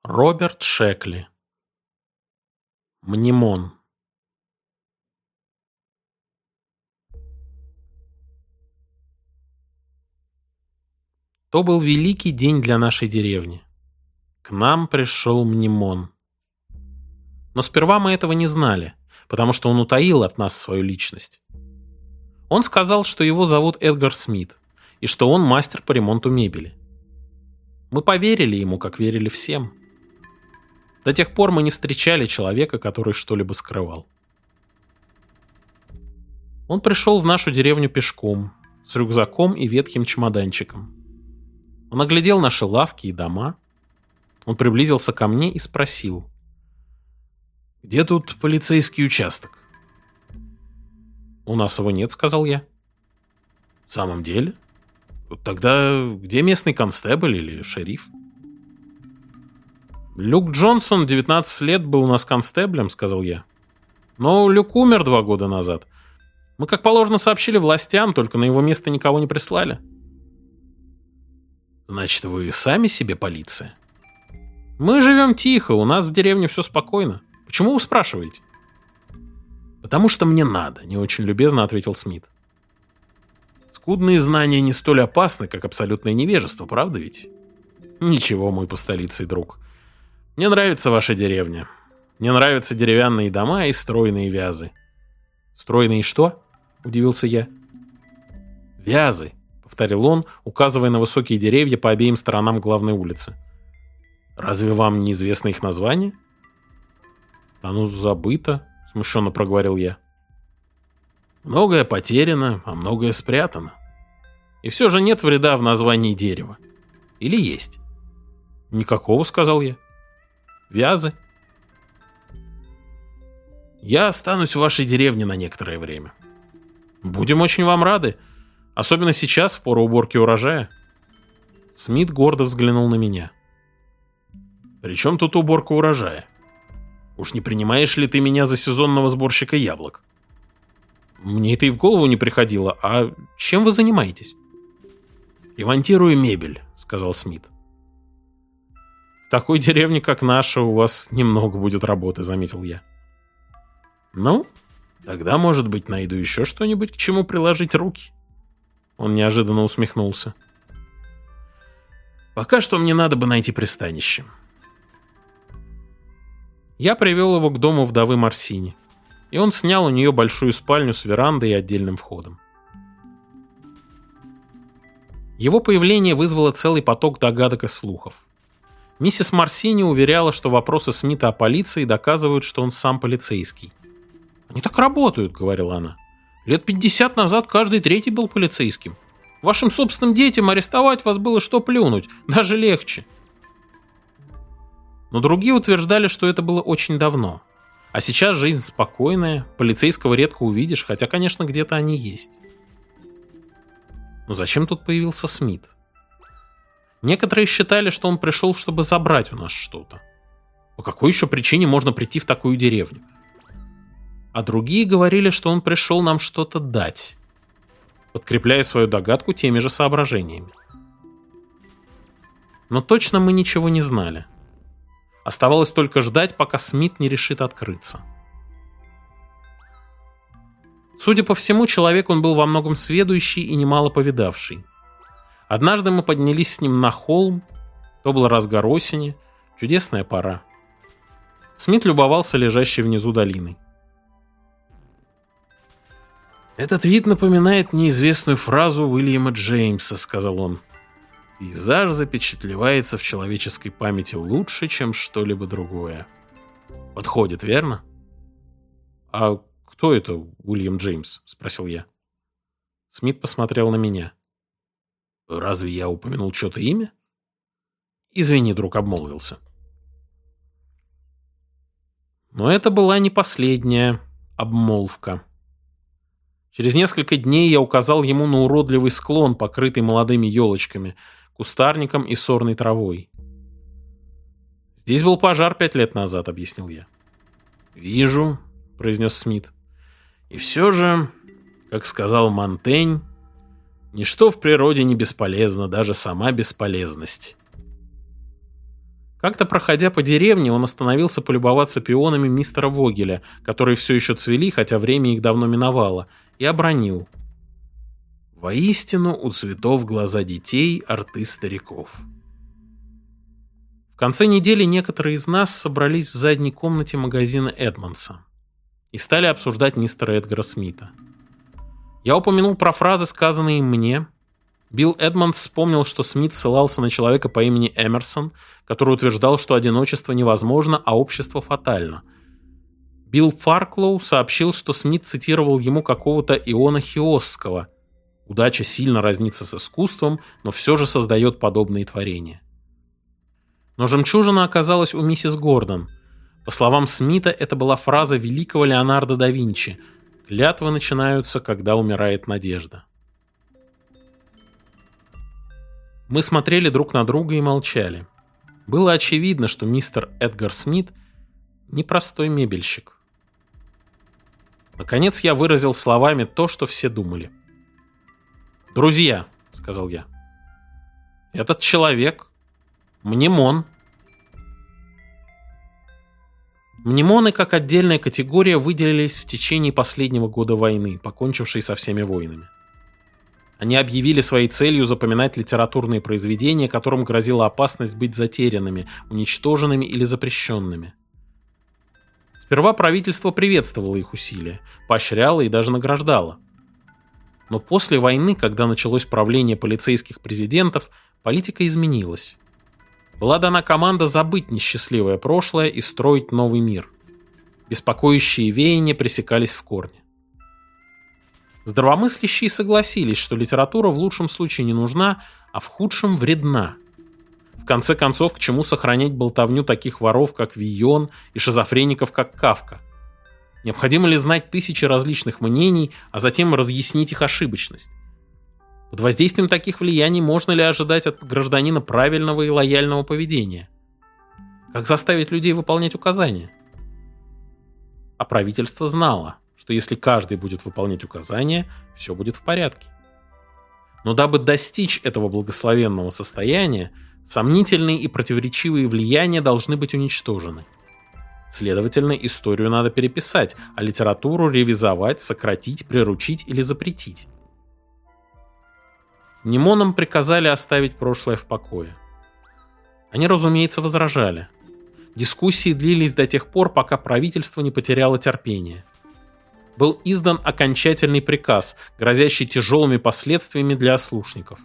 Роберт Шекли. Мнемон. То был великий день для нашей деревни. К нам пришел Мнемон. Но сперва мы этого не знали, потому что он утаил от нас свою личность. Он сказал, что его зовут Эдгар Смит, и что он мастер по ремонту мебели. Мы поверили ему, как верили всем. До тех пор мы не встречали человека, который что-либо скрывал. Он пришел в нашу деревню пешком, с рюкзаком и ветхим чемоданчиком. Он оглядел наши лавки и дома. Он приблизился ко мне и спросил: «Где тут полицейский участок?» «У нас его нет», — сказал я. «В самом деле? Тогда где местный констебль или шериф?» «Люк Джонсон, 19 лет, был у нас констеблем», — сказал я. «Но Люк умер 2 года назад. Мы, как положено, сообщили властям, только на его место никого не прислали». «Значит, вы сами себе полиция?» «Мы живем тихо, у нас в деревне все спокойно. Почему вы спрашиваете?» «Потому что мне надо», — не очень любезно ответил Смит. «Скудные знания не столь опасны, как абсолютное невежество, правда ведь?» «Ничего, мой пустолицый друг. Мне нравится ваша деревня. Мне нравятся деревянные дома и стройные вязы». «Стройные что?» — удивился я. «Вязы», — повторил он, указывая на высокие деревья по обеим сторонам главной улицы. «Разве вам неизвестно их название?» «Оно забыто», — смущенно проговорил я. «Многое потеряно, а многое спрятано. И все же нет вреда в названии дерева. Или есть?» «Никакого», — сказал я. «Вязы». «Я останусь в вашей деревне на некоторое время». «Будем очень вам рады, особенно сейчас, в пору уборки урожая». Смит гордо взглянул на меня. «При чем тут уборка урожая? Уж не принимаешь ли ты меня за сезонного сборщика яблок?» «Мне это и в голову не приходило. А чем вы занимаетесь?» «Ремонтирую мебель», — сказал Смит. «В такой деревне, как наша, у вас немного будет работы», — заметил я. «Ну, тогда, может быть, найду еще что-нибудь, к чему приложить руки». Он неожиданно усмехнулся. «Пока что мне надо бы найти пристанище». Я привел его к дому вдовы Марсини, и он снял у нее большую спальню с верандой и отдельным входом. Его появление вызвало целый поток догадок и слухов. Миссис Марсини уверяла, что вопросы Смита о полиции доказывают, что он сам полицейский. «Они так работают», — говорила она. «Лет 50 назад каждый третий был полицейским. Вашим собственным детям арестовать вас было что плюнуть, даже легче». Но другие утверждали, что это было очень давно. А сейчас жизнь спокойная, полицейского редко увидишь, хотя, конечно, где-то они есть. Но зачем тут появился Смит? Некоторые считали, что он пришел, чтобы забрать у нас что-то. По какой еще причине можно прийти в такую деревню? А другие говорили, что он пришел нам что-то дать, подкрепляя свою догадку теми же соображениями. Но точно мы ничего не знали. Оставалось только ждать, пока Смит не решит открыться. Судя по всему, человек он был во многом сведущий и немало повидавший. Однажды мы поднялись с ним на холм, то был разгар осени, чудесная пора. Смит любовался лежащей внизу долиной. «Этот вид напоминает мне известную фразу Уильяма Джеймса», — сказал он. «Пейзаж запечатлевается в человеческой памяти лучше, чем что-либо другое». Подходит, верно? «А кто это Уильям Джеймс?» — спросил я. Смит посмотрел на меня. «Разве я упомянул что-то имя?» «Извини, друг, обмолвился». Но это была не последняя обмолвка. Через несколько дней я указал ему на уродливый склон, покрытый молодыми елочками, кустарником и сорной травой. «Здесь был пожар 5 лет назад», — объяснил я. «Вижу», — произнес Смит. «И все же, как сказал Монтень, ничто в природе не бесполезно, даже сама бесполезность». Как-то проходя по деревне, он остановился полюбоваться пионами мистера Вогеля, которые все еще цвели, хотя время их давно миновало, и обронил: «Воистину у цветов глаза детей, а рты стариков». В конце недели некоторые из нас собрались в задней комнате магазина Эдмонса и стали обсуждать мистера Эдгара Смита. Я упомянул про фразы, сказанные им мне. Билл Эдмондс вспомнил, что Смит ссылался на человека по имени Эмерсон, который утверждал, что одиночество невозможно, а общество фатально. Билл Фарклоу сообщил, что Смит цитировал ему какого-то Иона Хиосского: «Удача сильно разнится с искусством, но все же создает подобные творения». Но жемчужина оказалась у миссис Гордон. По словам Смита, это была фраза великого Леонардо да Винчи: «Клятвы начинаются, когда умирает надежда». Мы смотрели друг на друга и молчали. Было очевидно, что мистер Эдгар Смит – непростой мебельщик. Наконец я выразил словами то, что все думали. «Друзья», – сказал я, – «этот человек – мнемон». Мнемоны как отдельная категория выделились в течение последнего года войны, покончившей со всеми войнами. Они объявили своей целью запоминать литературные произведения, которым грозила опасность быть затерянными, уничтоженными или запрещенными. Сперва правительство приветствовало их усилия, поощряло и даже награждало. Но после войны, когда началось правление полицейских президентов, политика изменилась. Была дана команда забыть несчастливое прошлое и строить новый мир. Беспокоящие веяния пресекались в корне. Здравомыслящие согласились, что литература в лучшем случае не нужна, а в худшем вредна. В конце концов, к чему сохранять болтовню таких воров, как Вийон, и шизофреников, как Кафка? Необходимо ли знать тысячи различных мнений, а затем разъяснить их ошибочность? Под воздействием таких влияний можно ли ожидать от гражданина правильного и лояльного поведения? Как заставить людей выполнять указания? А правительство знало, что если каждый будет выполнять указания, все будет в порядке. Но дабы достичь этого благословенного состояния, сомнительные и противоречивые влияния должны быть уничтожены. Следовательно, историю надо переписать, а литературу ревизовать, сократить, приручить или запретить. Мнемонам приказали оставить прошлое в покое. Они, разумеется, возражали. Дискуссии длились до тех пор, пока правительство не потеряло терпение. Был издан окончательный приказ, грозящий тяжелыми последствиями для ослушников.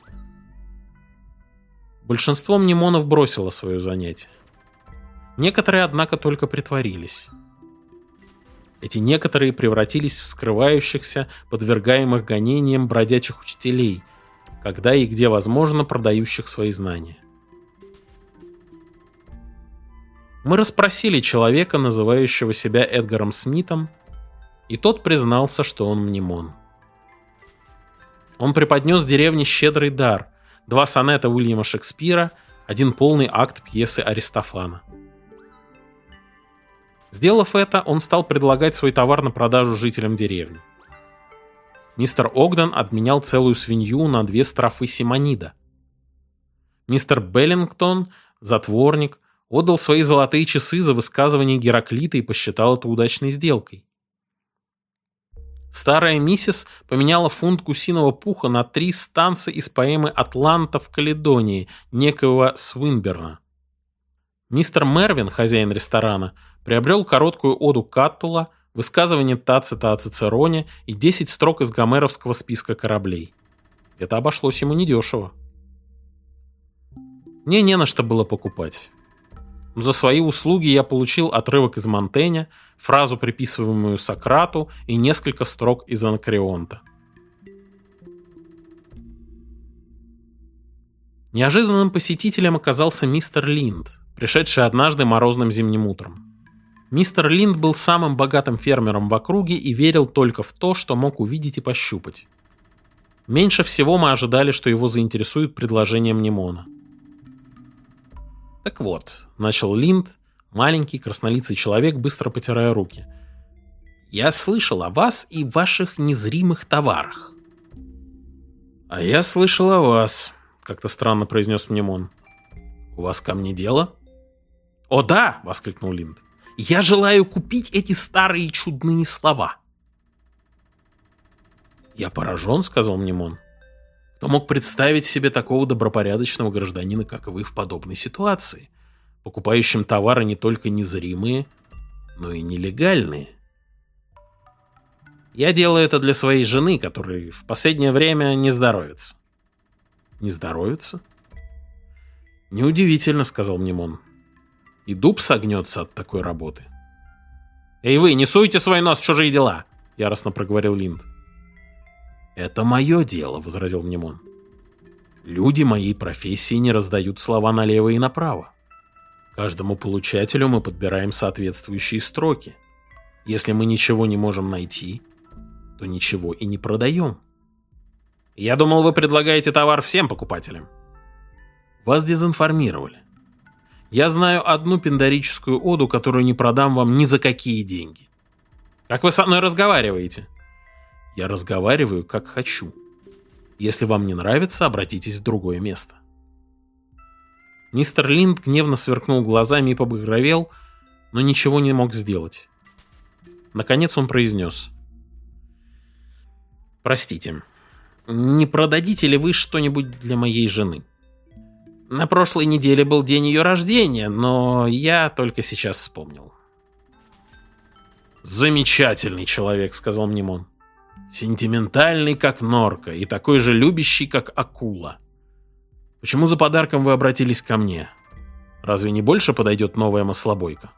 Большинство мнемонов бросило свое занятие. Некоторые, однако, только притворились. Эти некоторые превратились в скрывающихся, подвергаемых гонениям бродячих учителей, когда и где возможно продающих свои знания. Мы расспросили человека, называющего себя Эдгаром Смитом, и тот признался, что он мнемон. Он преподнес деревне щедрый дар: 2 сонета Уильяма Шекспира, 1 полный акт пьесы Аристофана. Сделав это, он стал предлагать свой товар на продажу жителям деревни. Мистер Огден обменял целую свинью на 2 строфы Симонида. Мистер Беллингтон, затворник, отдал свои золотые часы за высказывание Гераклита и посчитал это удачной сделкой. Старая миссис поменяла фунт гусиного пуха на 3 станца из поэмы «Атланта в Каледонии» некоего Свинберна. Мистер Мервин, хозяин ресторана, приобрел короткую оду Каттула, высказывание Тацита о Цицероне и 10 строк из гомеровского списка кораблей. Это обошлось ему недешево. Мне не на что было покупать. Но за свои услуги я получил отрывок из Монтэня, фразу, приписываемую Сократу, и несколько строк из Анакреонта. Неожиданным посетителем оказался мистер Линд, пришедший однажды морозным зимним утром. Мистер Линд был самым богатым фермером в округе и верил только в то, что мог увидеть и пощупать. Меньше всего мы ожидали, что его заинтересует предложение мнемона. «Так вот», — начал Линд, маленький краснолицый человек, быстро потирая руки, — «я слышал о вас и ваших незримых товарах». «А я слышал о вас», — как-то странно произнес мнемон. «У вас ко мне дело?» «О да!» — воскликнул Линд. «Я желаю купить эти старые чудные слова». «Я поражен», — сказал Мнемон. «Кто мог представить себе такого добропорядочного гражданина, как вы, в подобной ситуации, покупающим товары не только незримые, но и нелегальные?» «Я делаю это для своей жены, которой в последнее время не здоровится». «Не здоровится?» «Неудивительно», — сказал Мнемон. «И дуб согнется от такой работы». «Эй вы, не суйте свой нос в чужие дела!» — яростно проговорил Линд. «Это мое дело», — возразил Мнемон. «Люди моей профессии не раздают слова налево и направо. Каждому получателю мы подбираем соответствующие строки. Если мы ничего не можем найти, то ничего и не продаем». «Я думал, вы предлагаете товар всем покупателям». «Вас дезинформировали. Я знаю одну пиндарическую оду, которую не продам вам ни за какие деньги». «Как вы со мной разговариваете?» «Я разговариваю, как хочу. Если вам не нравится, обратитесь в другое место». Мистер Линд гневно сверкнул глазами и побагровел, но ничего не мог сделать. Наконец он произнес: «Простите, не продадите ли вы что-нибудь для моей жены? На прошлой неделе был день ее рождения, но я только сейчас вспомнил». «Замечательный человек», — сказал Мнемон. «Сентиментальный, как норка, и такой же любящий, как акула. Почему за подарком вы обратились ко мне? Разве не больше подойдет новая маслобойка?»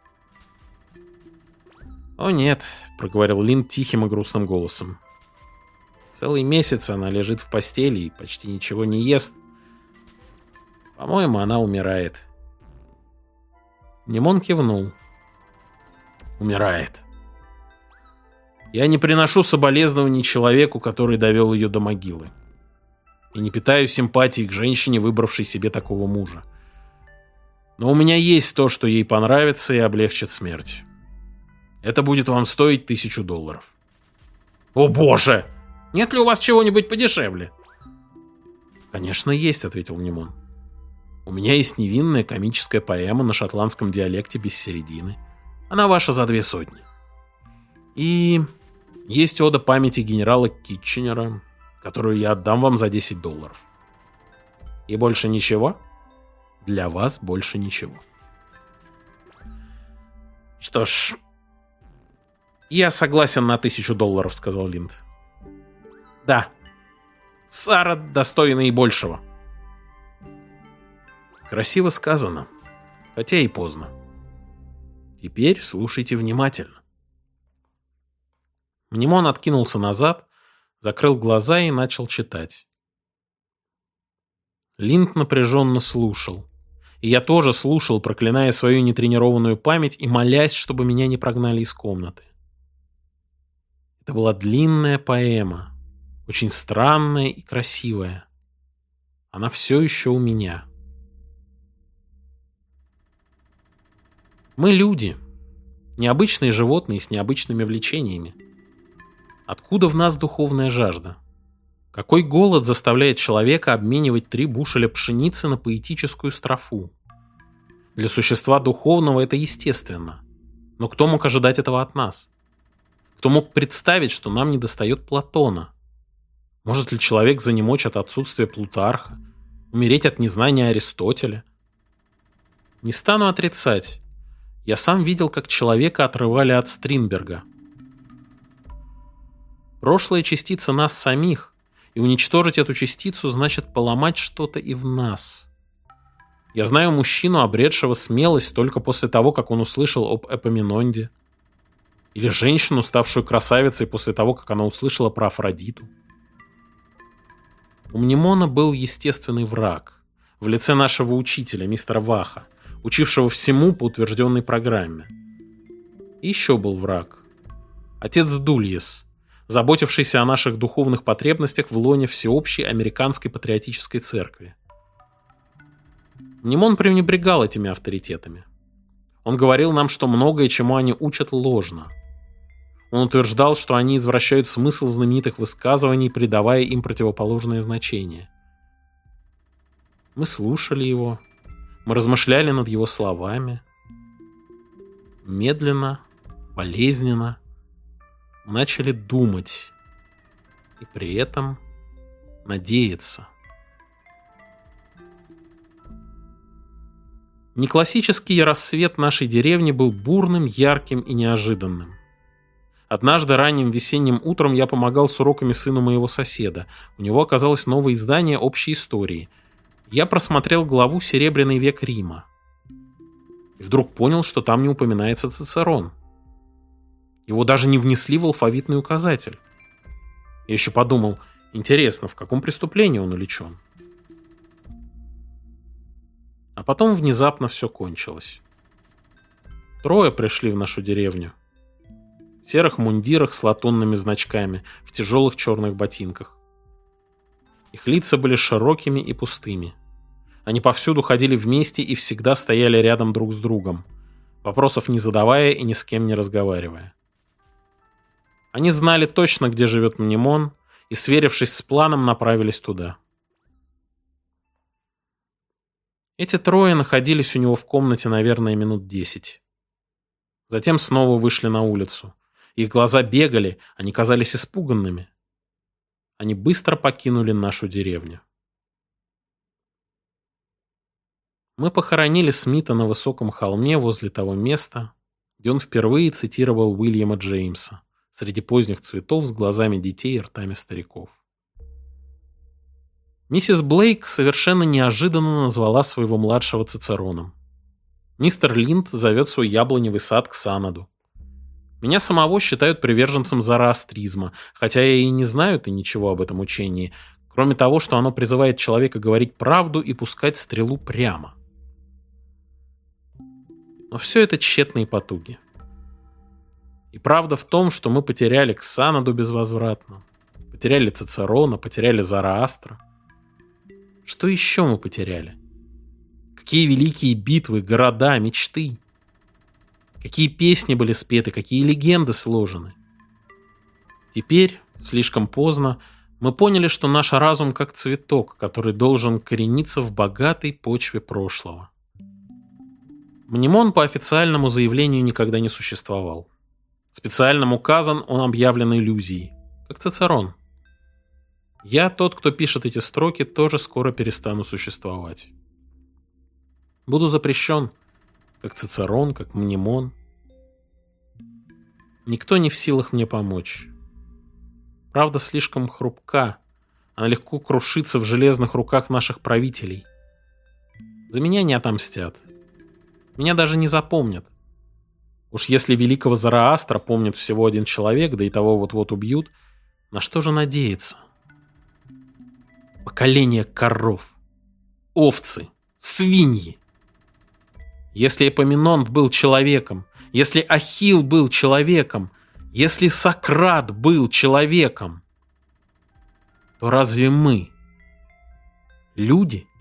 «О нет», — проговорил Линд тихим и грустным голосом. «Целый месяц она лежит в постели и почти ничего не ест. По-моему, она умирает». Мнемон кивнул. «Умирает. Я не приношу соболезнований человеку, который довел ее до могилы. И не питаю симпатии к женщине, выбравшей себе такого мужа. Но у меня есть то, что ей понравится и облегчит смерть. Это будет вам стоить $1000. «О боже! Нет ли у вас чего-нибудь подешевле?» «Конечно есть», — ответил Мнемон. «У меня есть невинная комическая поэма на шотландском диалекте без середины. Она ваша за 200. И есть ода памяти генерала Китченера, которую я отдам вам за $10. И больше ничего?» «Для вас больше ничего». «Что ж, я согласен на $1000, — сказал Линд. Да, Сара достойна и большего». «Красиво сказано, хотя и поздно. Теперь слушайте внимательно». Мнемон откинулся назад, закрыл глаза и начал читать. Линд напряженно слушал. И я тоже слушал, проклиная свою нетренированную память и молясь, чтобы меня не прогнали из комнаты. Это была длинная поэма, очень странная и красивая. Она все еще у меня. Мы люди, необычные животные с необычными влечениями. Откуда в нас духовная жажда? Какой голод заставляет человека обменивать 3 бушеля пшеницы на поэтическую строфу? Для существа духовного это естественно. Но кто мог ожидать этого от нас? Кто мог представить, что нам недостает Платона? Может ли человек занемочь от отсутствия Плутарха, умереть от незнания Аристотеля? Не стану отрицать. Я сам видел, как человека отрывали от Стринберга. Прошлая частица нас самих, и уничтожить эту частицу значит поломать что-то и в нас. Я знаю мужчину, обретшего смелость только после того, как он услышал об Эпоминонде. Или женщину, ставшую красавицей после того, как она услышала про Афродиту. У Мнемона был естественный враг в лице нашего учителя, мистера Ваха, учившего всему по утвержденной программе. И еще был враг. Отец Дульес, заботившийся о наших духовных потребностях в лоне всеобщей американской патриотической церкви. Мнемон пренебрегал этими авторитетами. Он говорил нам, что многое, чему они учат, ложно. Он утверждал, что они извращают смысл знаменитых высказываний, придавая им противоположное значение. Мы слушали его, Мы размышляли над его словами. Медленно, болезненно мы начали думать и при этом надеяться. Неклассический рассвет нашей деревни был бурным, ярким и неожиданным. Однажды ранним весенним утром я помогал с уроками сыну моего соседа. У него оказалось новое издание общей истории. Я просмотрел главу «Серебряный век Рима». И вдруг понял, что там не упоминается Цицерон. Его даже не внесли в алфавитный указатель. Я еще подумал, интересно, в каком преступлении он уличен? А потом внезапно все кончилось. 3 пришли в нашу деревню. В серых мундирах с латунными значками, в тяжелых черных ботинках. Их лица были широкими и пустыми. Они повсюду ходили вместе и всегда стояли рядом друг с другом, вопросов не задавая и ни с кем не разговаривая. Они знали точно, где живет Мнемон, и, сверившись с планом, направились туда. Эти 3 находились у него в комнате, наверное, минут 10. Затем снова вышли на улицу. Их глаза бегали, они казались испуганными. Они быстро покинули нашу деревню. Мы похоронили Смита на высоком холме возле того места, где он впервые цитировал Уильяма Джеймса среди поздних цветов с глазами детей и ртами стариков. Миссис Блейк совершенно неожиданно назвала своего младшего Цицероном. Мистер Линд зовет свой яблоневый сад Ксанаду. Меня самого считают приверженцем зороастризма, хотя я и не знаю-то ничего об этом учении, кроме того, что оно призывает человека говорить правду и пускать стрелу прямо. Но все это тщетные потуги. И правда в том, что мы потеряли Ксанаду безвозвратно, потеряли Цицерона, потеряли Зороастра. Что еще мы потеряли? Какие великие битвы, города, мечты? Какие песни были спеты, какие легенды сложены? Теперь, слишком поздно, мы поняли, что наш разум как цветок, который должен корениться в богатой почве прошлого. Мнемон по официальному заявлению никогда не существовал. Специальным указом он объявлен иллюзией, как Цицерон. Я, тот, кто пишет эти строки, тоже скоро перестану существовать. Буду запрещен, как Цицерон, как Мнемон. Никто не в силах мне помочь. Правда слишком хрупка, она легко крушится в железных руках наших правителей. За меня не отомстят. Меня даже не запомнят. Уж если великого Зороастра помнит всего один человек, да и того вот-вот убьют, на что же надеяться? Поколение коров, овцы, свиньи. Если Эпоминонт был человеком, если Ахилл был человеком, если Сократ был человеком, то разве мы, люди,